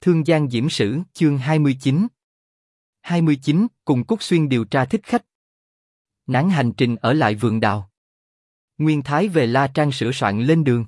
Thương Giang Diễm Sử, chương 29. 29, cùng Cúc Xuyên điều tra thích khách. Nán hành trình ở lại vườn đào. Nguyên Thái về La Trang sửa soạn lên đường.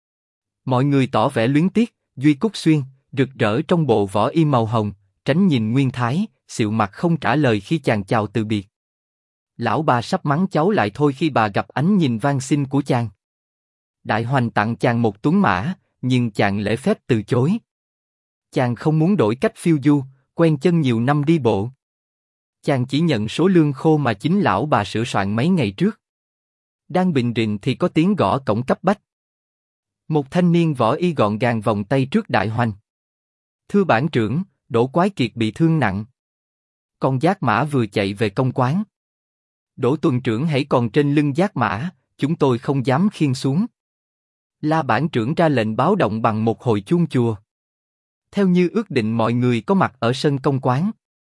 Mọi người tỏ vẻ luyến tiếc, duy Cúc Xuyên, rực rỡ trong bộ võ y màu hồng, tránh nhìn Nguyên Thái, xịu mặt không trả lời khi chàng chào từ biệt. Lão bà sắp mắng cháu lại thôi khi bà gặp ánh nhìn van xin của chàng. Đại Hoành tặng chàng một tuấn mã, nhưng chàng lễ phép từ chối. Chàng không muốn đổi cách phiêu du, quen chân nhiều năm đi bộ. Chàng chỉ nhận số lương khô mà chính lão bà sửa soạn mấy ngày trước. Đang bình rình thì có tiếng gõ cổng cấp bách. Một thanh niên võ y gọn gàng vòng tay trước Đại Hoành. Thưa bản trưởng, Đỗ Quái Kiệt bị thương nặng. Con giác mã vừa chạy về công quán. Đỗ tuần trưởng hãy còn trên lưng giác mã, chúng tôi không dám khiêng xuống. La bản trưởng ra lệnh báo động bằng một hồi chuông chùa. Theo như ước định mọi người có mặt ở sân công quán.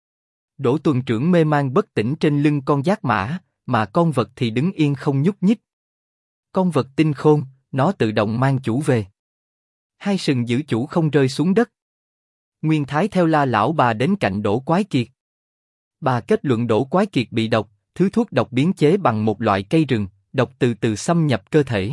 Đỗ tuần trưởng mê man bất tỉnh trên lưng con giác mã, mà con vật thì đứng yên không nhúc nhích. Con vật tinh khôn, nó tự động mang chủ về. Hai sừng giữ chủ không rơi xuống đất. Nguyên Thái theo La lão bà đến cạnh Đỗ Quái Kiệt. Bà kết luận Đỗ Quái Kiệt bị độc, thứ thuốc độc biến chế bằng một loại cây rừng, độc từ từ xâm nhập cơ thể.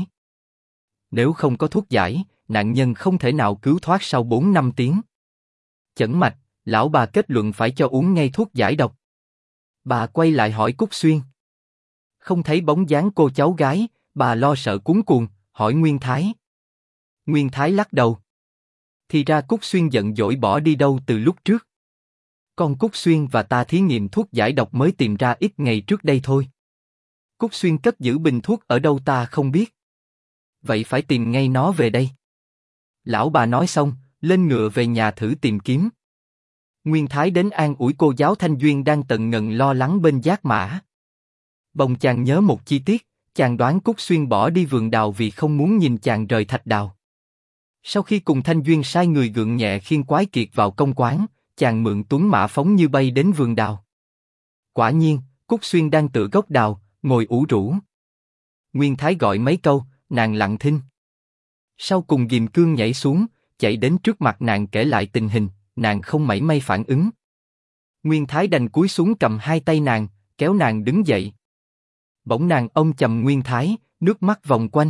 Nếu không có thuốc giải, nạn nhân không thể nào cứu thoát sau 4-5 tiếng. Chẩn mạch, lão bà kết luận phải cho uống ngay thuốc giải độc. Bà quay lại hỏi Cúc Xuyên. Không thấy bóng dáng cô cháu gái, bà lo sợ cuống cuồng, hỏi Nguyên Thái. Nguyên Thái lắc đầu. Thì ra Cúc Xuyên giận dỗi bỏ đi đâu từ lúc trước. Con Cúc Xuyên và ta thí nghiệm thuốc giải độc mới tìm ra ít ngày trước đây thôi. Cúc Xuyên cất giữ bình thuốc ở đâu ta không biết. Vậy phải tìm ngay nó về đây. Lão bà nói xong, lên ngựa về nhà thử tìm kiếm. Nguyên Thái đến an ủi cô giáo Thanh Duyên đang tận ngần lo lắng bên giác mã. Bỗng chàng nhớ một chi tiết, chàng đoán Cúc Xuyên bỏ đi vườn đào vì không muốn nhìn chàng rời thạch đào. Sau khi cùng Thanh Duyên sai người gượng nhẹ khiêng Quái Kiệt vào công quán, chàng mượn tuấn mã phóng như bay đến vườn đào. Quả nhiên, Cúc Xuyên đang tựa gốc đào, ngồi ủ rũ. Nguyên Thái gọi mấy câu, nàng lặng thinh. Sau cùng ghim cương nhảy xuống, chạy đến trước mặt nàng kể lại tình hình, nàng không mảy may phản ứng. Nguyên Thái đành cúi xuống cầm hai tay nàng, kéo nàng đứng dậy. Bỗng nàng ôm chầm Nguyên Thái, nước mắt vòng quanh.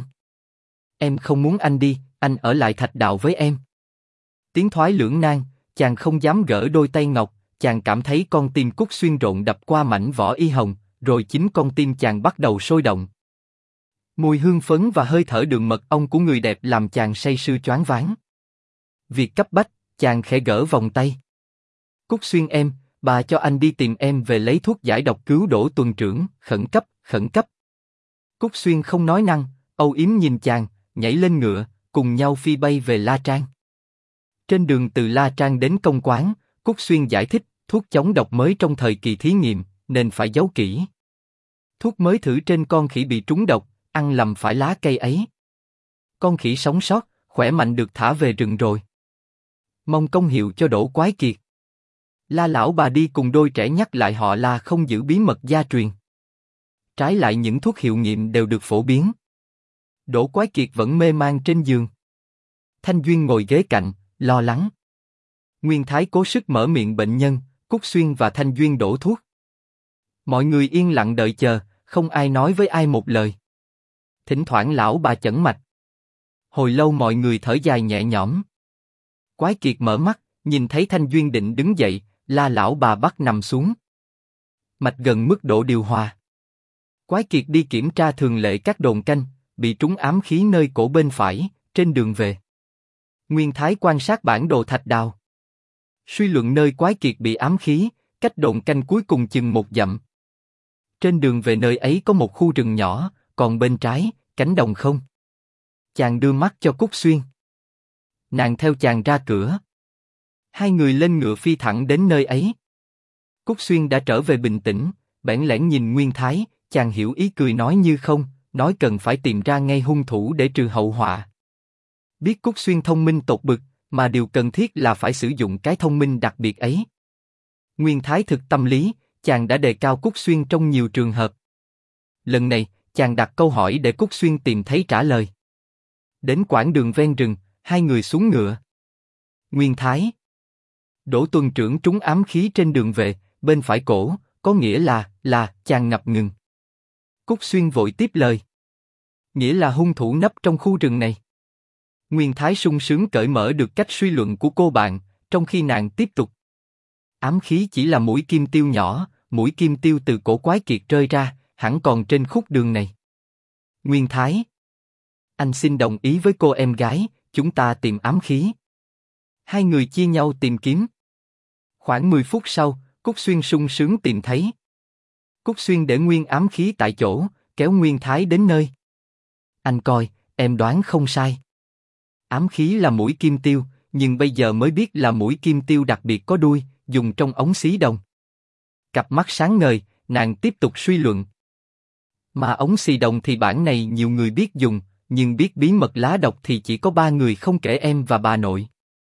Em không muốn anh đi, anh ở lại thạch đạo với em. Tiếng thoái lưỡng nan, chàng không dám gỡ đôi tay ngọc, chàng cảm thấy con tim Cúc Xuyên rộn đập qua mảnh vỏ y hồng, rồi chính con tim chàng bắt đầu sôi động. Mùi hương phấn và hơi thở đường mật ong của người đẹp làm chàng say sưa choáng váng. Việc cấp bách, chàng khẽ gỡ vòng tay. Cúc Xuyên em, bà cho anh đi tìm em về lấy thuốc giải độc cứu Đỗ tuần trưởng, khẩn cấp, khẩn cấp. Cúc Xuyên không nói năng, âu yếm nhìn chàng, nhảy lên ngựa, cùng nhau phi bay về La Trang. Trên đường từ La Trang đến công quán, Cúc Xuyên giải thích, thuốc chống độc mới trong thời kỳ thí nghiệm, nên phải giấu kỹ. Thuốc mới thử trên con khỉ bị trúng độc, ăn lầm phải lá cây ấy. Con khỉ sống sót, khỏe mạnh được thả về rừng rồi. Mong công hiệu cho Đỗ Quái Kiệt. La lão bà đi cùng đôi trẻ nhắc lại họ La không giữ bí mật gia truyền. Trái lại những thuốc hiệu nghiệm đều được phổ biến. Đỗ Quái Kiệt vẫn mê man trên giường. Thanh Duyên ngồi ghế cạnh, lo lắng. Nguyên Thái cố sức mở miệng bệnh nhân, Cúc Xuyên và Thanh Duyên đổ thuốc. Mọi người yên lặng đợi chờ, không ai nói với ai một lời. Thỉnh thoảng lão bà chẩn mạch. Hồi lâu mọi người thở dài nhẹ nhõm. Quái Kiệt mở mắt, nhìn thấy Thanh Duyên định đứng dậy, La lão bà bắt nằm xuống. Mạch gần mức độ điều hòa. Quái Kiệt đi kiểm tra thường lệ các đồn canh, bị trúng ám khí nơi cổ bên phải, trên đường về. Nguyên Thái quan sát bản đồ thạch đào. Suy luận nơi Quái Kiệt bị ám khí, cách đồn canh cuối cùng chừng 1 dặm. Trên đường về nơi ấy có một khu rừng nhỏ, còn bên trái, cánh đồng không. Chàng đưa mắt cho Cúc Xuyên. Nàng theo chàng ra cửa. Hai người lên ngựa phi thẳng đến nơi ấy. Cúc Xuyên đã trở về bình tĩnh, bẽn lẽn nhìn Nguyên Thái, chàng hiểu ý cười nói như không, nói cần phải tìm ra ngay hung thủ để trừ hậu họa. Biết Cúc Xuyên thông minh tột bực, mà điều cần thiết là phải sử dụng cái thông minh đặc biệt ấy. Nguyên Thái thực tâm lý, chàng đã đề cao Cúc Xuyên trong nhiều trường hợp. Lần này, chàng đặt câu hỏi để Cúc Xuyên tìm thấy trả lời. Đến quãng đường ven rừng, hai người xuống ngựa. Nguyên Thái. Đỗ tuần trưởng trúng ám khí trên đường về, bên phải cổ, có nghĩa là chàng ngập ngừng. Cúc Xuyên vội tiếp lời. Nghĩa là hung thủ nấp trong khu rừng này. Nguyên Thái sung sướng cởi mở được cách suy luận của cô bạn, trong khi nàng tiếp tục. Ám khí chỉ là mũi kim tiêu nhỏ, mũi kim tiêu từ cổ quái kiệt rơi ra, hẳn còn trên khúc đường này. Nguyên Thái, anh xin đồng ý với cô em gái, chúng ta tìm ám khí. Hai người chia nhau tìm kiếm. Khoảng 10 phút sau, Cúc Xuyên sung sướng tìm thấy. Cúc Xuyên để nguyên ám khí tại chỗ, kéo Nguyên Thái đến nơi. Anh coi, em đoán không sai. Ám khí là mũi kim tiêu, nhưng bây giờ mới biết là mũi kim tiêu đặc biệt có đuôi, dùng trong ống xí đồng. Cặp mắt sáng ngời, nàng tiếp tục suy luận. Mà ống xì đồng thì bản này nhiều người biết dùng, nhưng biết bí mật lá độc thì chỉ có 3 người không kể em và bà nội.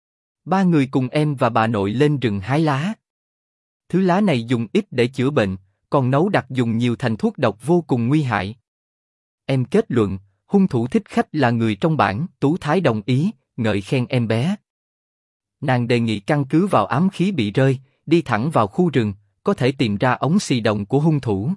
3 người cùng em và bà nội lên rừng hái lá. Thứ lá này dùng ít để chữa bệnh, còn nấu đặc dùng nhiều thành thuốc độc vô cùng nguy hại. Em kết luận, hung thủ thích khách là người trong bản. Tú Thái đồng ý, ngợi khen em bé. Nàng đề nghị căn cứ vào ám khí bị rơi, đi thẳng vào khu rừng, có thể tìm ra ống xì đồng của hung thủ.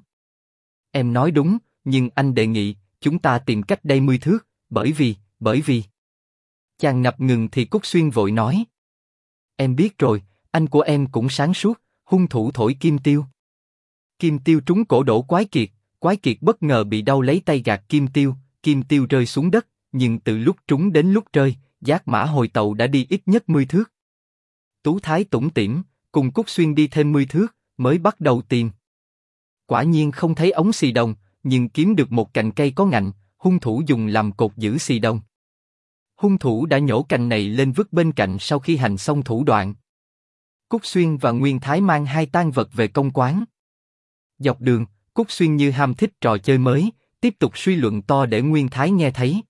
Em nói đúng, nhưng anh đề nghị, chúng ta tìm cách đây 10 thước, bởi vì... Chàng ngập ngừng thì Cúc Xuyên vội nói. Em biết rồi, anh của em cũng sáng suốt, hung thủ thổi kim tiêu. Kim tiêu trúng cổ Đỗ Quái Kiệt bất ngờ bị đau lấy tay gạt kim tiêu rơi xuống đất, nhưng từ lúc trúng đến lúc rơi, giác mã hồi tàu đã đi ít nhất 10 thước. Tú Thái tủm tỉm, cùng Cúc Xuyên đi thêm 10 thước, mới bắt đầu tìm. Quả nhiên không thấy ống xì đồng, nhưng kiếm được một cành cây có ngạnh, hung thủ dùng làm cột giữ xì đồng. Hung thủ đã nhổ cành này lên vứt bên cạnh sau khi hành xong thủ đoạn. Cúc Xuyên và Nguyên Thái mang 2 tang vật về công quán. Dọc đường, Cúc Xuyên như ham thích trò chơi mới, tiếp tục suy luận to để Nguyên Thái nghe thấy.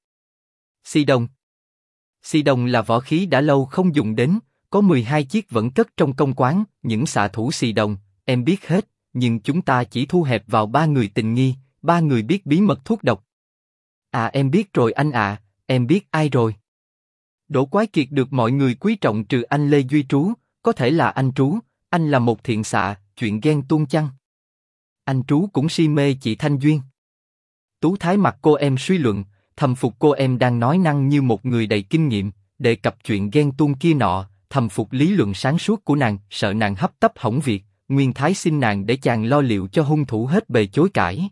Xì đồng là võ khí đã lâu không dùng đến, có 12 chiếc vẫn cất trong công quán. Những xạ thủ xì đồng, em biết hết, nhưng chúng ta chỉ thu hẹp vào 3 người tình nghi, 3 người biết bí mật thuốc độc. À em biết rồi anh ạ, em biết ai rồi. Đỗ Quái Kiệt được mọi người quý trọng trừ anh Lê Duy Trú, có thể là anh Trú, anh là một thiện xạ, chuyện ghen tuông chăng? Anh Trú cũng si mê chị Thanh Duyên. Tú Thái mặt cô em suy luận, thầm phục cô em đang nói năng như một người đầy kinh nghiệm, đề cập chuyện ghen tuông kia nọ, thầm phục lý luận sáng suốt của nàng, sợ nàng hấp tấp hỏng việc. Nguyên Thái xin nàng để chàng lo liệu cho hung thủ hết bề chối cãi.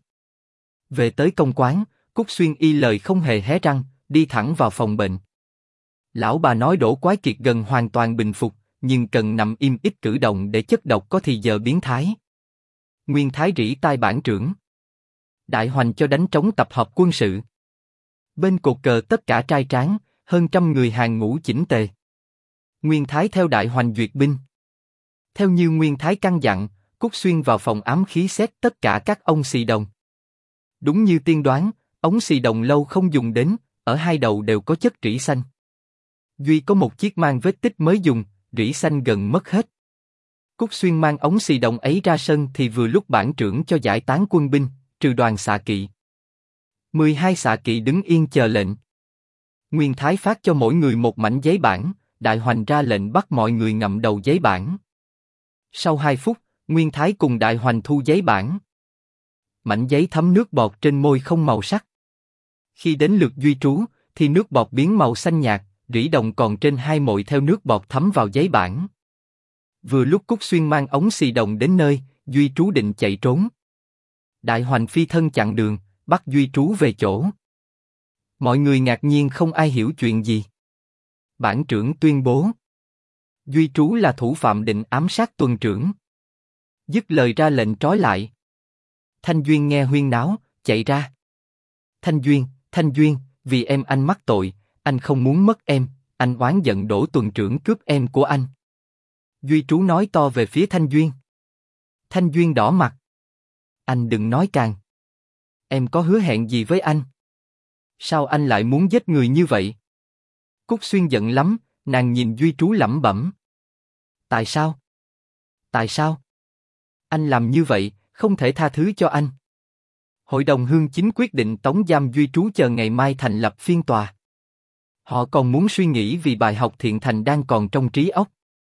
Về tới công quán, Cúc Xuyên y lời không hề hé răng, đi thẳng vào phòng bệnh. Lão bà nói Đỗ Quái Kiệt gần hoàn toàn bình phục, nhưng cần nằm im ít cử động để chất độc có thì giờ biến thái. Nguyên Thái rỉ tai bản trưởng. Đại hoành cho đánh trống tập hợp quân sự. Bên cột cờ tất cả trai tráng, hơn 100 người hàng ngũ chỉnh tề. Nguyên Thái theo đại hoành duyệt binh. Theo như Nguyên Thái căn dặn, Cúc Xuyên vào phòng ám khí xét tất cả các ống xì đồng. Đúng như tiên đoán, ống xì đồng lâu không dùng đến, ở hai đầu đều có chất rỉ xanh. Duy có một chiếc mang vết tích mới dùng, rỉ xanh gần mất hết. Cúc Xuyên mang ống xì đồng ấy ra sân thì vừa lúc bản trưởng cho giải tán quân binh, trừ đoàn xạ kỵ. 12 xạ kỵ đứng yên chờ lệnh. Nguyên Thái phát cho mỗi người một mảnh giấy bản, đại hoành ra lệnh bắt mọi người ngậm đầu giấy bản. Sau 2 phút, Nguyên Thái cùng đại hoành thu giấy bản. Mảnh giấy thấm nước bọt trên môi không màu sắc. Khi đến lượt Duy Trú, thì nước bọt biến màu xanh nhạt, rỉ đồng còn trên 2 mội theo nước bọt thấm vào giấy bản. Vừa lúc Cúc Xuyên mang ống xì đồng đến nơi, Duy Trú định chạy trốn. Đại hoành phi thân chặn đường, bắt Duy Trú về chỗ. Mọi người ngạc nhiên không ai hiểu chuyện gì. Bản trưởng tuyên bố. Duy Trú là thủ phạm định ám sát tuần trưởng. Dứt lời ra lệnh trói lại. Thanh Duyên nghe huyên náo, chạy ra. Thanh Duyên, vì em anh mắc tội, anh không muốn mất em, anh oán giận Đỗ tuần trưởng cướp em của anh. Duy Trú nói to về phía Thanh Duyên. Thanh Duyên đỏ mặt. Anh đừng nói càng. Em có hứa hẹn gì với anh? Sao anh lại muốn giết người như vậy? Cúc Xuyên giận lắm, nàng nhìn Duy Trú lẩm bẩm. Tại sao? Tại sao? Anh làm như vậy, không thể tha thứ cho anh. Hội đồng Hương Chính quyết định tống giam Duy Trú chờ ngày mai thành lập phiên tòa. Họ còn muốn suy nghĩ vì bài học thiện thành đang còn trong trí óc.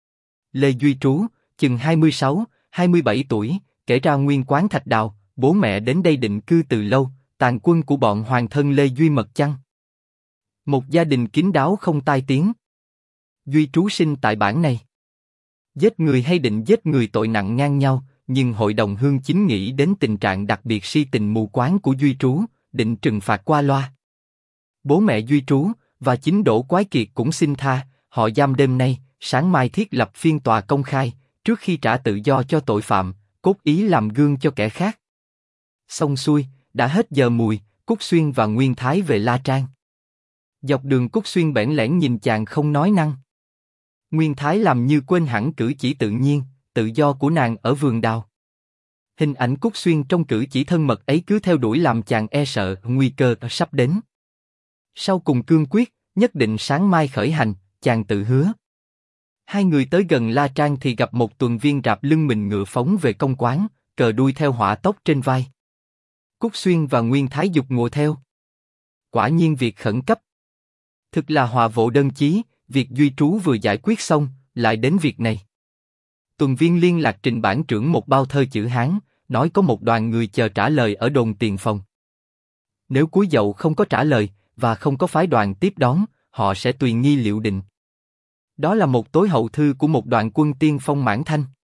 Lê Duy Trú, chừng 26, 27 tuổi, kể ra nguyên quán Thạch Đào, bố mẹ đến đây định cư từ lâu, tàn quân của bọn hoàng thân Lê Duy Mật chăng? Một gia đình kín đáo không tai tiếng. Duy Trú sinh tại bản này. Giết người hay định giết người tội nặng ngang nhau, nhưng hội đồng hương chính nghĩ đến tình trạng đặc biệt si tình mù quáng của Duy Trú, định trừng phạt qua loa. Bố mẹ Duy Trú và chính Đỗ Quái Kiệt cũng xin tha, họ giam đêm nay, sáng mai thiết lập phiên tòa công khai, trước khi trả tự do cho tội phạm, cốt ý làm gương cho kẻ khác. Xong xuôi, đã hết giờ mùi, Cúc Xuyên và Nguyên Thái về La Trang. Dọc đường Cúc Xuyên bẽn lẽn nhìn chàng không nói năng. Nguyên Thái làm như quên hẳn cử chỉ tự nhiên, tự do của nàng ở vườn đào. Hình ảnh Cúc Xuyên trong cử chỉ thân mật ấy cứ theo đuổi làm chàng e sợ nguy cơ sắp đến. Sau cùng cương quyết, nhất định sáng mai khởi hành, chàng tự hứa. Hai người tới gần La Trang thì gặp một tuần viên rạp lưng mình ngựa phóng về công quán, cờ đuôi theo hỏa tốc trên vai. Cúc Xuyên và Nguyên Thái dục ngồi theo. Quả nhiên việc khẩn cấp. Thực là họa vô đơn chí, việc Duy Trú vừa giải quyết xong, lại đến việc này. Tuần viên liên lạc trình bản trưởng một bao thơ chữ Hán, nói có một đoàn người chờ trả lời ở đồn tiền phòng. Nếu cuối dậu không có trả lời, và không có phái đoàn tiếp đón, họ sẽ tùy nghi liệu định. Đó là một tối hậu thư của một đoàn quân tiên phong Mãn Thanh.